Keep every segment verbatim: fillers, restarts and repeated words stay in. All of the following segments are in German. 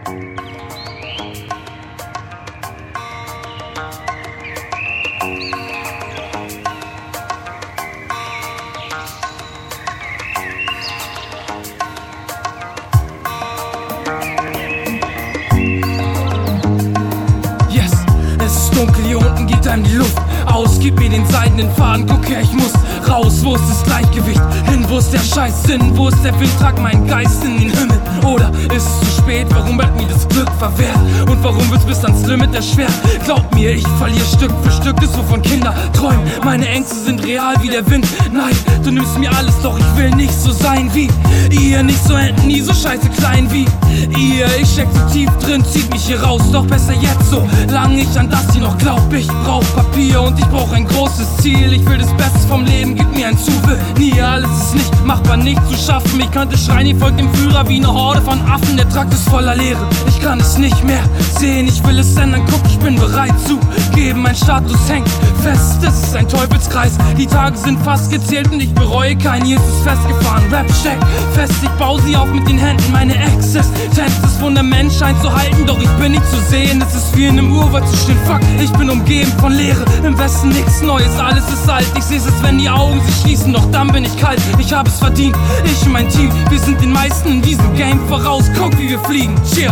Dunkel, hier unten geht einem die Luft aus. Gib mir den seidenen Faden, guck her, ich muss raus. Wo ist das Gleichgewicht? Hin, wo ist der Scheißsinn? Wo ist der Wind? Trag meinen Geist in den Himmel. Oder ist es zu spät? Warum bleibt mir das Glück verwehrt? Und warum wird's bis ans Limit erschwert? Glaub mir, ich verliere Stück für Stück, das wovon Kinder träumen. Meine Ängste sind real wie der Wind. Nein, du nimmst mir alles, doch ich will nicht so sein wie ihr. Nicht so enden, nie so scheiße klein wie ihr. Ich steck zu tief drin, zieht mich hier raus. Doch besser jetzt, so lange ich an das hier noch glaub. Ich brauch Papier und ich brauch ein großes Ziel. Ich will das Beste vom Leben, gib mir ein Souvenir. Alles ist nicht machbar, nicht zu schaffen. Ich könnte schreien, ihr folgt dem Führer wie eine Horde von Affen. Der Trakt ist voller Leere, ich kann es nicht mehr sehen. Ich will es ändern, guck, ich bin bereit zu geben. Mein Status hängt fest, es ist ein Teufelskreis. Die Tage sind fast gezählt und ich bereue keinen. Hier ist es festgefahren, Rap steckt fest. Ich baue sie auf mit den Händen, meine Existenz. Das Fundament scheint zu halten, doch ich bin nicht zu sehen. Es ist wie in einem Urwald zu stehen, fuck, ich bin umgeben von Leere. Im Westen nichts Neues, alles ist alt. Ich seh's es, wenn die Augen sich schließen, doch dann bin ich kalt. Ich hab es verdient, ich und mein Team, wir sind den meisten in diesem Game voraus. Guck, wie wir fliegen, cheer.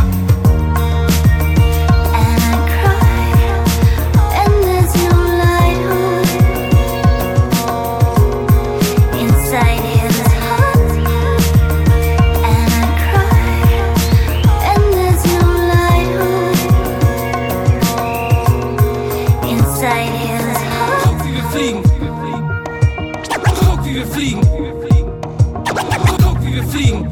Guck, wie wir fliegen. Guck, wie wir fliegen. Guck, wie wir fliegen.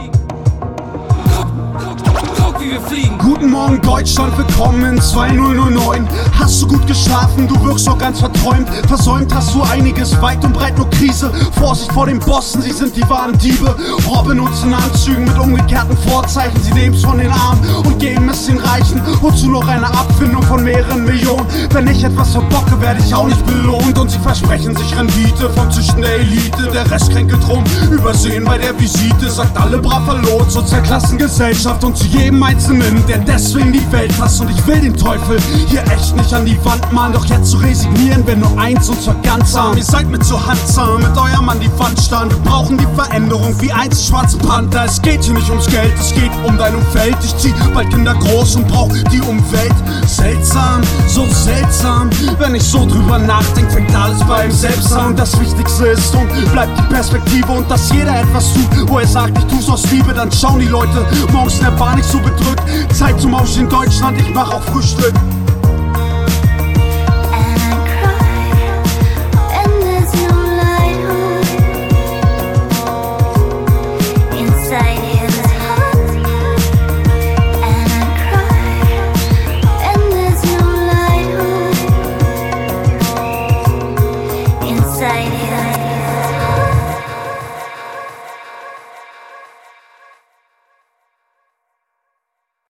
Guck, wie wir fliegen. Guten Morgen Deutschland, willkommen in zweitausendneun. Hast du gut geschlafen, du wirkst doch ganz verträumt. Versäumt hast du einiges, weit und breit nur Krise. Vorsicht vor den Bossen, sie sind die wahren Diebe. Robben uns in Anzügen mit umgekehrten Vorzeichen. Sie nehmen's von den Armen und geben es den Reichen. Wozu noch eine Abfindung von mehreren Millionen? Wenn ich etwas verbocke, werde ich auch nicht belohnt. Und sie versprechen sich Rendite vom Züchten der Elite. Der Rest kränkelt rum, übersehen bei der Visite. Sagt alle brav Hallo zur Klassengesellschaft und zu jedem Einzelnen, der deswegen die Welt hasst. Und ich will den Teufel hier echt nicht an die Wand malen. Doch jetzt zu resignieren, wäre nur eins und zwar ganz arm. Ihr seid mit zur Handsam, mit eurem an die Wand starren. Wir brauchen die Veränderung wie einst die schwarze Panther. Es geht hier nicht ums Geld, es geht um dein Umfeld. Ich zieh bald Kinder groß und brauch die Umwelt. Seltsam, so seltsam. Wenn ich so drüber nachdenk, fängt alles bei ihm selbst an. Und das Wichtigste ist und bleibt die Perspektive. Und dass jeder etwas tut, wo er sagt, ich tu's aus Liebe. Dann schauen die Leute morgens in der Bahn nicht so bedrückt. Zeit zum Aufstehen in Deutschland, ich mach auch Frühstück. Inside